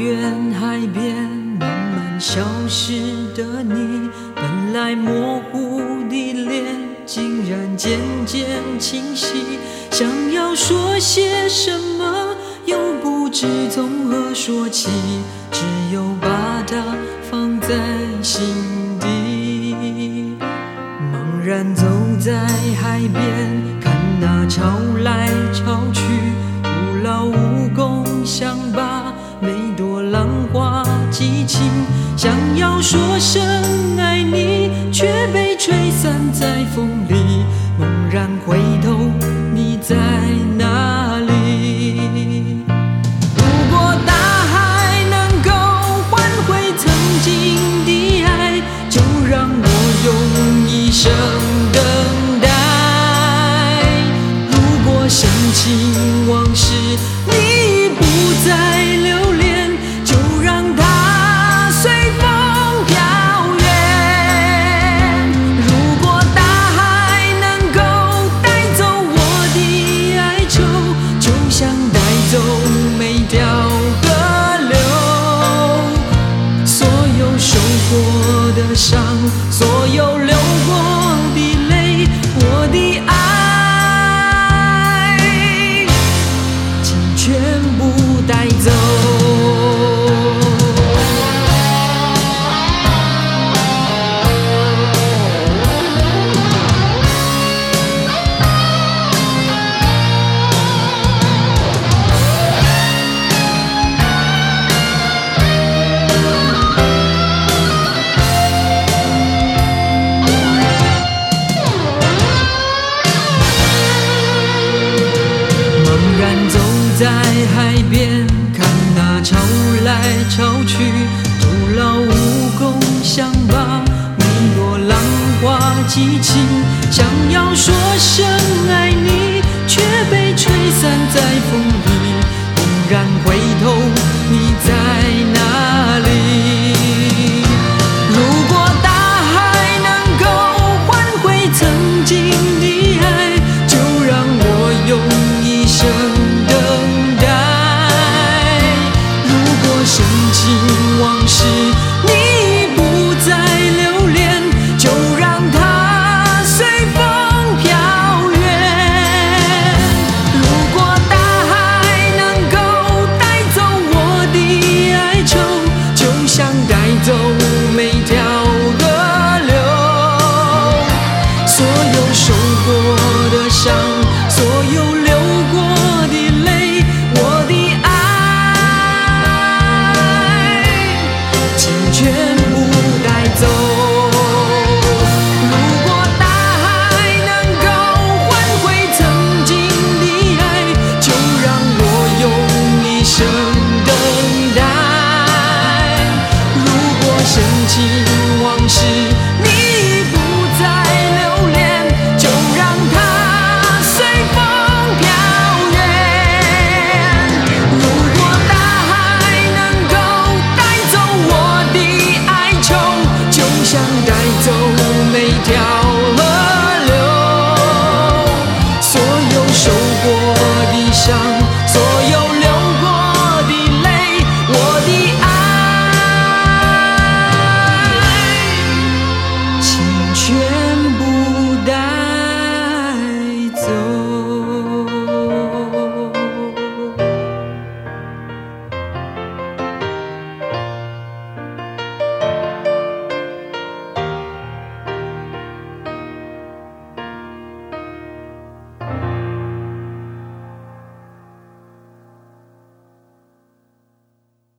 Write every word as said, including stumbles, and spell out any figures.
远海边慢慢消失的你，本来模糊的脸竟然渐渐清晰，想要说些什么又不知从何说起，只有把它放在心底。茫然走在海边，看那潮来潮去，徒劳无功，想把每朵浪花记清，想要说声爱你，却被吹散在风里。猛然回头，你在哪里？如果大海能够换回曾经的爱，就让我用一生等待。如果深情往事你不再留恋，就让它随风飘远。如果大海能够带走我的哀愁，就像带走每条河流，所有受过的伤，所有流过的泪，我的爱请全部带走。在海边看那潮来潮去，徒劳无功，想把每朵浪花记清，想要说声爱